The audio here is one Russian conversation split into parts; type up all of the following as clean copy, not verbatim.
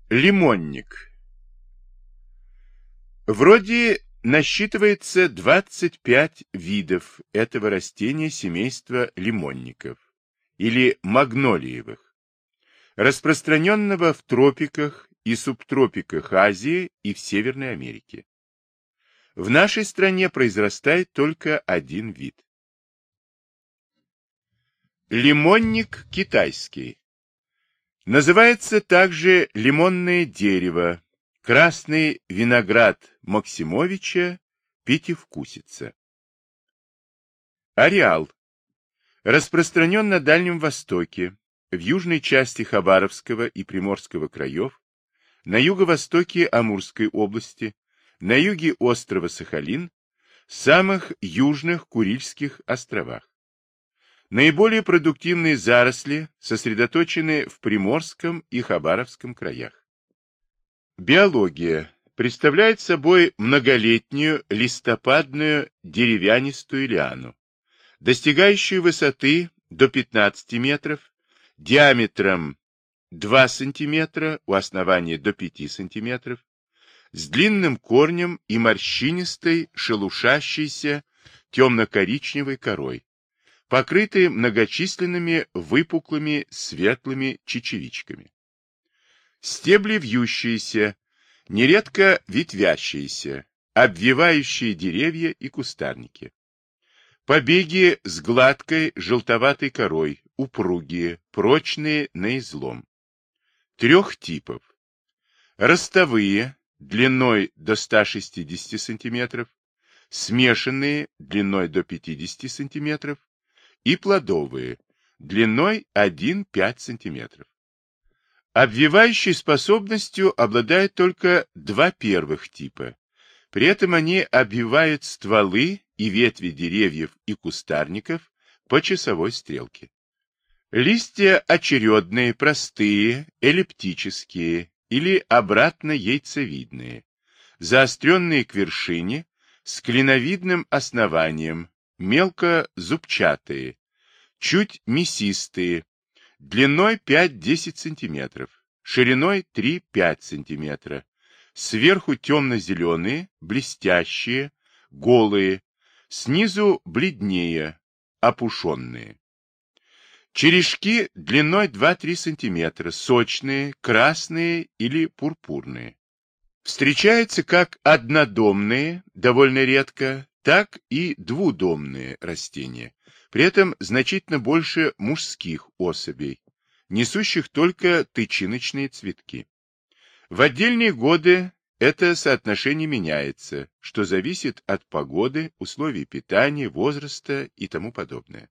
Лимонник. Вроде насчитывается 25 видов этого растения семейства лимонников или магнолиевых, распространенного в тропиках и субтропиках Азии и в Северной Америке. В нашей стране произрастает только один вид. Лимонник китайский. Называется также лимонное дерево, красный виноград Максимовича, пятивкусица. Ареал. Распространен на Дальнем Востоке, в южной части Хабаровского и Приморского краев, на юго-востоке Амурской области, на юге острова Сахалин, самых южных Курильских островах. Наиболее продуктивные заросли сосредоточены в Приморском и Хабаровском краях. Биология представляет собой многолетнюю листопадную деревянистую лиану, достигающую высоты до 15 метров, диаметром 2 см, у основания до 5 см, с длинным корнем и морщинистой, шелушащейся темно-коричневой корой, покрытые многочисленными выпуклыми светлыми чечевичками. Стебли вьющиеся, нередко ветвящиеся, обвивающие деревья и кустарники. Побеги с гладкой желтоватой корой, упругие, прочные на излом. Трех типов. Ростовые, длиной до 160 см, смешанные, длиной до 50 см, и плодовые, длиной 1,5 см. Обвивающей способностью обладают только два первых типа. При этом они обвивают стволы и ветви деревьев и кустарников по часовой стрелке. Листья очередные, простые, эллиптические или обратно яйцевидные, заостренные к вершине, с клиновидным основанием, мелко зубчатые, чуть мясистые, длиной 5-10 см, шириной 3-5 см, сверху темно-зеленые, блестящие, голые, снизу бледнее, опушенные. Черешки длиной 2-3 см, сочные, красные или пурпурные. Встречаются как однодомные, довольно редко, так и двудомные растения. При этом значительно больше мужских особей, несущих только тычиночные цветки. В отдельные годы это соотношение меняется, что зависит от погоды, условий питания, возраста и тому подобное.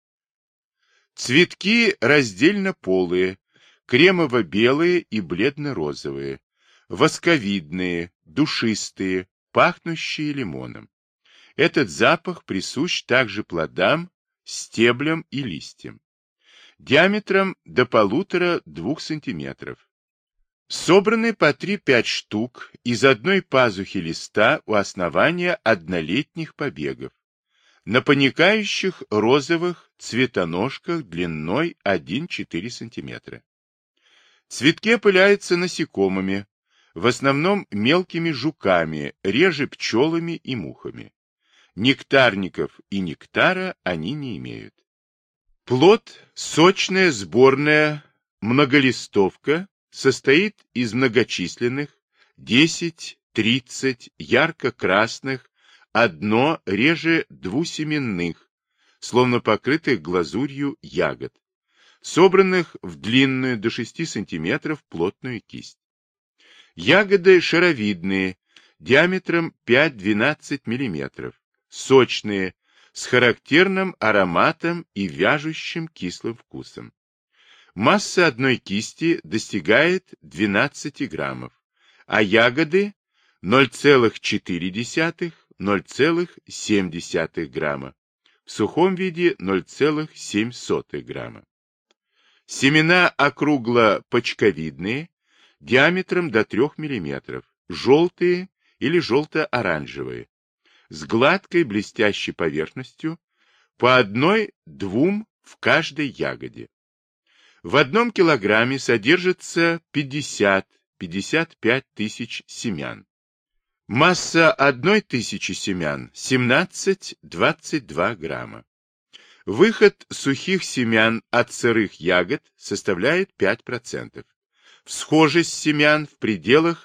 Цветки раздельно полые, кремово-белые и бледно-розовые, восковидные, душистые, пахнущие лимоном. Этот запах присущ также плодам, стеблям и листьям. Диаметром до 1,5–2 см. Собраны по 3-5 штук из одной пазухи листа у основания однолетних побегов, на паникающих розовых цветоножках длиной 1–4 см. Цветки опыляются насекомыми, в основном мелкими жуками, реже пчелами и мухами. Нектарников и нектара они не имеют. Плод – сочная сборная многолистовка, состоит из многочисленных 10-30 ярко-красных, одно реже двусеменных, словно покрытых глазурью ягод, собранных в длинную до 6 см плотную кисть. Ягоды шаровидные, диаметром 5-12 мм, сочные, с характерным ароматом и вяжущим кислым вкусом. Масса одной кисти достигает 12 граммов, а ягоды 0,4–0,7 грамма, в сухом виде 0,7 грамма. Семена округло-почковидные, диаметром до 3 мм, желтые или желто-оранжевые, с гладкой блестящей поверхностью, по 1–2 в каждой ягоде. В 1 килограмме содержится 50 55 тысяч семян. Масса 1000 семян 17-22 грамма. Выход сухих семян от сырых ягод составляет 5%. Всхожесть семян в пределах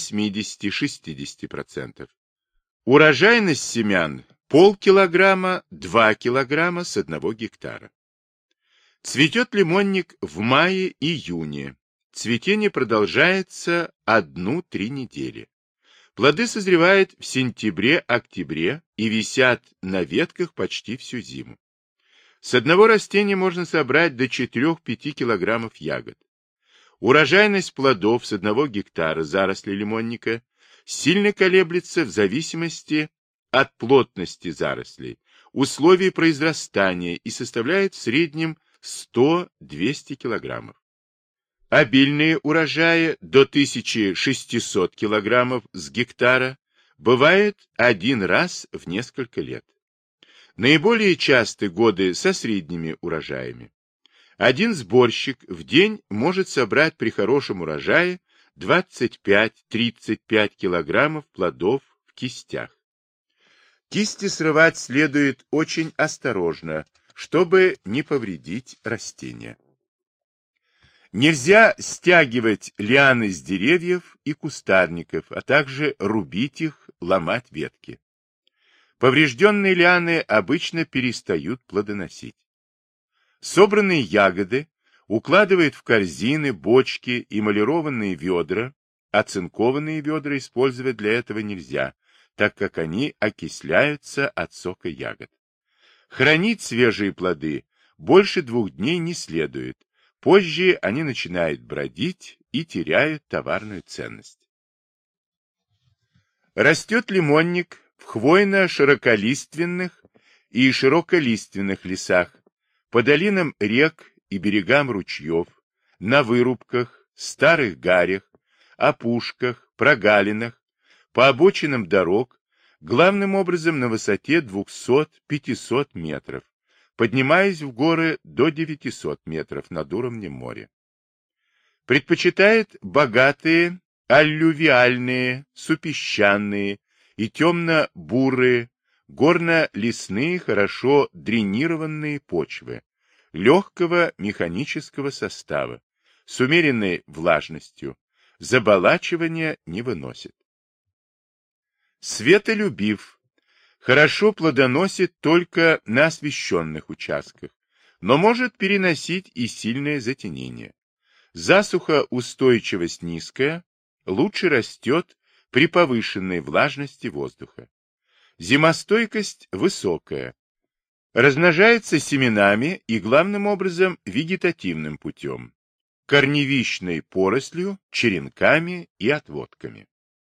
80-60%. Урожайность семян полкилограмма, 2 килограмма с 1 гектара. Цветет лимонник в мае-июне. Цветение продолжается 1-3 недели. Плоды созревают в сентябре-октябре и висят на ветках почти всю зиму. С одного растения можно собрать до 4-5 килограммов ягод. Урожайность плодов с 1 гектара заросли лимонника сильно колеблется в зависимости от плотности зарослей, условий произрастания и составляет в среднем 100-200 килограммов. Обильные урожаи до 1600 килограммов с гектара бывают один раз в несколько лет. Наиболее часты годы со средними урожаями. Один сборщик в день может собрать при хорошем урожае 25-35 килограммов плодов в кистях. Кисти срывать следует очень осторожно, чтобы не повредить растения. Нельзя стягивать лианы с деревьев и кустарников, а также рубить их, ломать ветки. Поврежденные лианы обычно перестают плодоносить. Собранные ягоды укладывают в корзины, бочки, эмалированные ведра. Оцинкованные ведра использовать для этого нельзя, так как они окисляются от сока ягод. Хранить свежие плоды больше 2 дней не следует. Позже они начинают бродить и теряют товарную ценность. Растет лимонник в хвойно-широколиственных и широколиственных лесах, по долинам рек и берегам ручьев, на вырубках, старых гарях, опушках, прогалинах, по обочинам дорог, главным образом на высоте 200-500 метров, поднимаясь в горы до 900 метров над уровнем моря. Предпочитает богатые аллювиальные, супесчаные и темно-бурые, горно-лесные, хорошо дренированные почвы, легкого механического состава, с умеренной влажностью, заболачивания не выносит. Светолюбив, хорошо плодоносит только на освещенных участках, но может переносить и сильное затенение. Засухоустойчивость низкая, лучше растет при повышенной влажности воздуха. Зимостойкость высокая. Размножается семенами и главным образом вегетативным путем, корневищной порослью, черенками и отводками.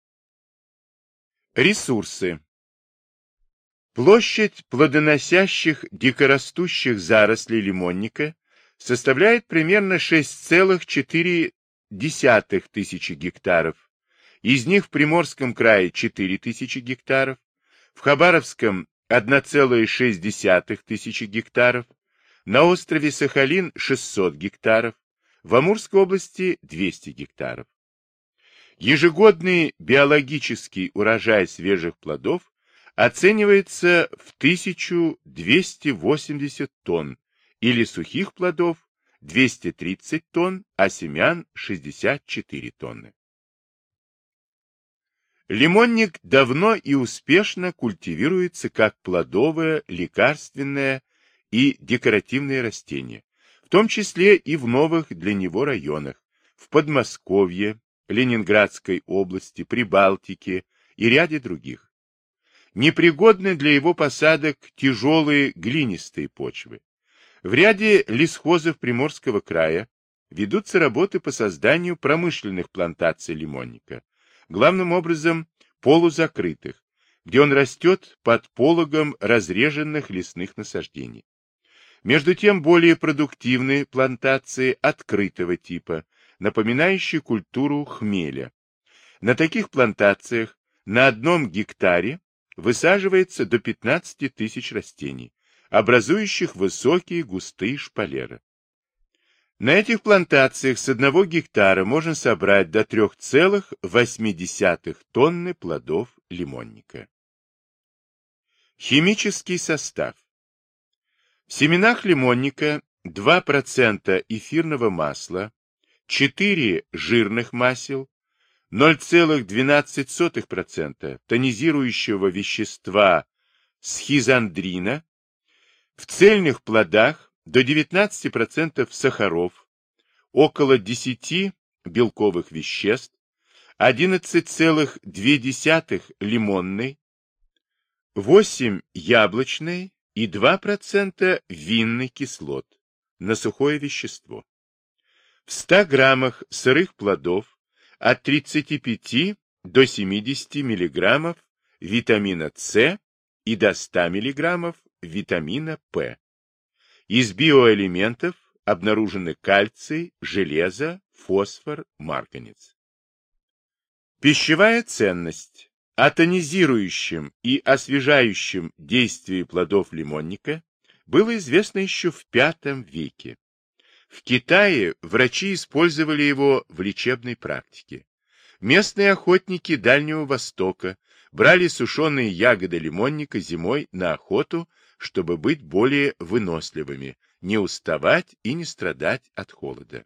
Ресурсы. Площадь плодоносящих дикорастущих зарослей лимонника составляет примерно 6,4 тысячи гектаров, из них в Приморском крае 4 тысячи гектаров, в Хабаровском 1,6 тысячи гектаров, на острове Сахалин 600 гектаров, в Амурской области 200 гектаров. Ежегодный биологический урожай свежих плодов оценивается в 1280 тонн, или сухих плодов 230 тонн, а семян 64 тонны. Лимонник давно и успешно культивируется как плодовое, лекарственное и декоративное растение, в том числе и в новых для него районах, в Подмосковье, Ленинградской области, Прибалтике и ряде других. Непригодны для его посадок тяжелые глинистые почвы. В ряде лесхозов Приморского края ведутся работы по созданию промышленных плантаций лимонника, главным образом полузакрытых, где он растет под пологом разреженных лесных насаждений. Между тем более продуктивные плантации открытого типа, напоминающие культуру хмеля. На таких плантациях на 1 гектаре высаживается до 15 тысяч растений, образующих высокие густые шпалеры. На этих плантациях с 1 гектара можно собрать до 3,8 тонны плодов лимонника. Химический состав. В семенах лимонника 2% эфирного масла, 4 жирных масел, 0,12% тонизирующего вещества схизандрина, в цельных плодах до 19% сахаров, около 10 белковых веществ, 11,2 лимонной, 8 яблочной и 2% винной кислот на сухое вещество. В 100 граммах сырых плодов от 35 до 70 мг витамина С и до 100 мг витамина П. Из биоэлементов обнаружены кальций, железо, фосфор, марганец. Пищевая ценность. О тонизирующем и освежающем действии плодов лимонника было известно еще в V веке. В Китае врачи использовали его в лечебной практике. Местные охотники Дальнего Востока брали сушеные ягоды лимонника зимой на охоту, чтобы быть более выносливыми, не уставать и не страдать от холода.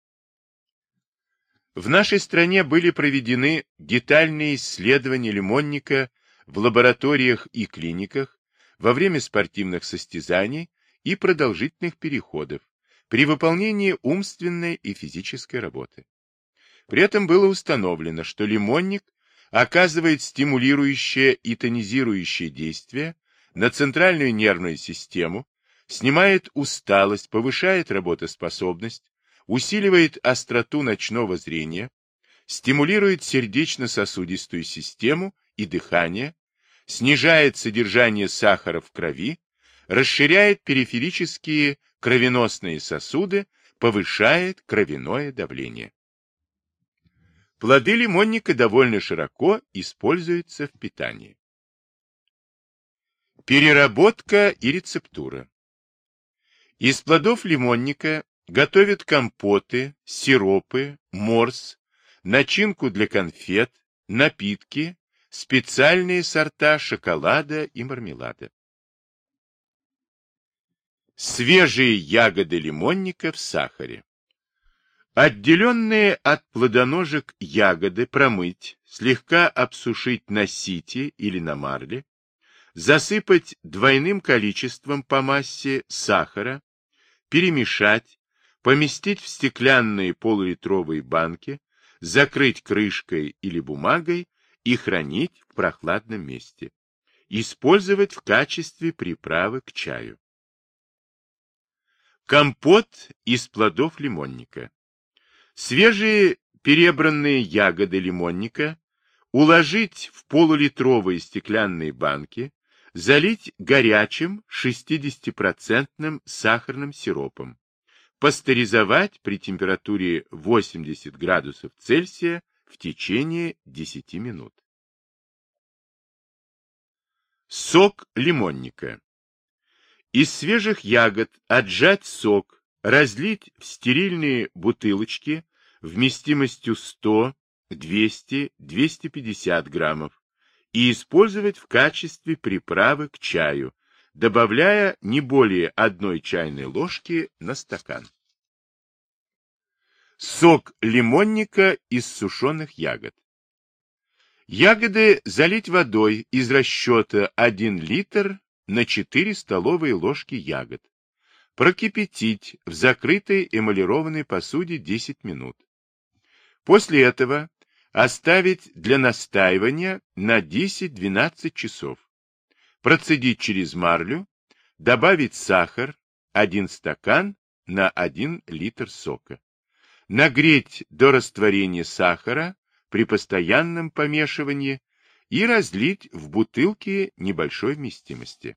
В нашей стране были проведены детальные исследования лимонника в лабораториях и клиниках во время спортивных состязаний и продолжительных переходов при выполнении умственной и физической работы. При этом было установлено, что лимонник оказывает стимулирующее и тонизирующее действие на центральную нервную систему, снимает усталость, повышает работоспособность, усиливает остроту ночного зрения, стимулирует сердечно-сосудистую систему и дыхание, снижает содержание сахара в крови, расширяет периферические кровеносные сосуды, повышает кровяное давление. Плоды лимонника довольно широко используются в питании. Переработка и рецептура. Из плодов лимонника готовят компоты, сиропы, морс, начинку для конфет, напитки, специальные сорта шоколада и мармелада. Свежие ягоды лимонника в сахаре. Отделенные от плодоножек ягоды промыть, слегка обсушить на сите или на марле, засыпать двойным количеством по массе сахара, перемешать, поместить в стеклянные полулитровые банки, закрыть крышкой или бумагой и хранить в прохладном месте. Использовать в качестве приправы к чаю. Компот из плодов лимонника. Свежие перебранные ягоды лимонника уложить в полулитровые стеклянные банки, залить горячим 60% сахарным сиропом, пастеризовать при температуре 80 градусов Цельсия в течение 10 минут. Сок лимонника. Из свежих ягод отжать сок, разлить в стерильные бутылочки вместимостью 100, 200, 250 граммов и использовать в качестве приправы к чаю, добавляя не более 1 чайной ложки на стакан. Сок лимонника из сушеных ягод. Ягоды залить водой из расчета 1 литр на 4 столовые ложки ягод. Прокипятить в закрытой эмалированной посуде 10 минут. После этого оставить для настаивания на 10-12 часов. Процедить через марлю, добавить сахар 1 стакан на 1 литр сока. Нагреть до растворения сахара при постоянном помешивании и разлить в бутылки небольшой вместимости.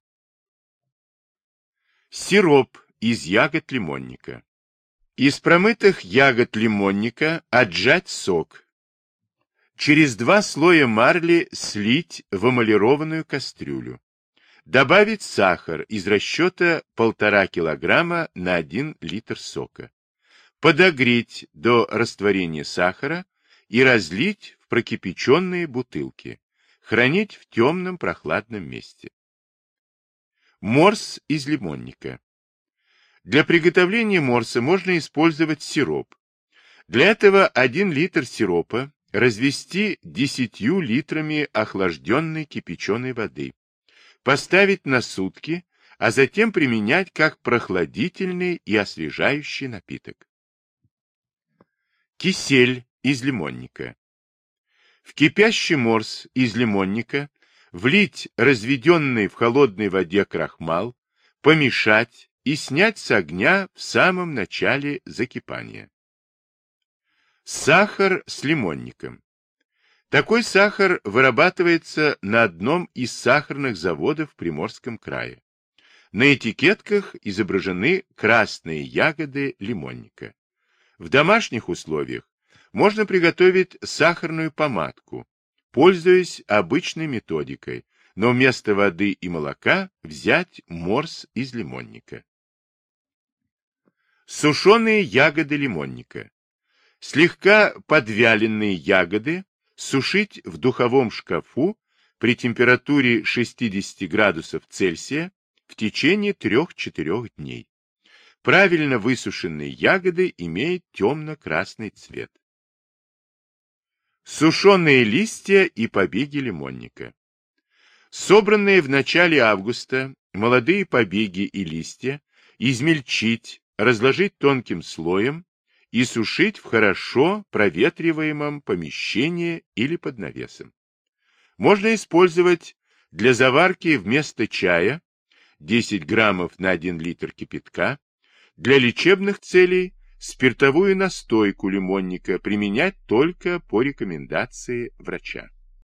Сироп из ягод лимонника. Из промытых ягод лимонника отжать сок. Через 2 слоя марли слить в эмалированную кастрюлю. Добавить сахар из расчета 1,5 килограмма на 1 литр сока. подогреть до растворения сахара и разлить в прокипяченные бутылки, хранить в темном прохладном месте. Морс из лимонника. Для приготовления морса можно использовать сироп. Для этого 1 литр сиропа развести 10 литрами охлажденной кипяченой воды, поставить на сутки, а затем применять как прохладительный и освежающий напиток. Кисель из лимонника. В кипящий морс из лимонника влить разведенный в холодной воде крахмал, помешать и снять с огня в самом начале закипания. Сахар с лимонником. Такой сахар вырабатывается на одном из сахарных заводов в Приморском крае. На этикетках изображены красные ягоды лимонника. В домашних условиях можно приготовить сахарную помадку, пользуясь обычной методикой, но вместо воды и молока взять морс из лимонника. Сушеные ягоды лимонника. Слегка подвяленные ягоды сушить в духовом шкафу при температуре 60 градусов Цельсия в течение 3-4 дней. Правильно высушенные ягоды имеют темно-красный цвет. Сушеные листья и побеги лимонника. Собранные в начале августа молодые побеги и листья измельчить, разложить тонким слоем и сушить в хорошо проветриваемом помещении или под навесом. Можно использовать для заварки вместо чая 10 граммов на 1 литр кипятка, для лечебных целей спиртовую настойку лимонника применять только по рекомендации врача.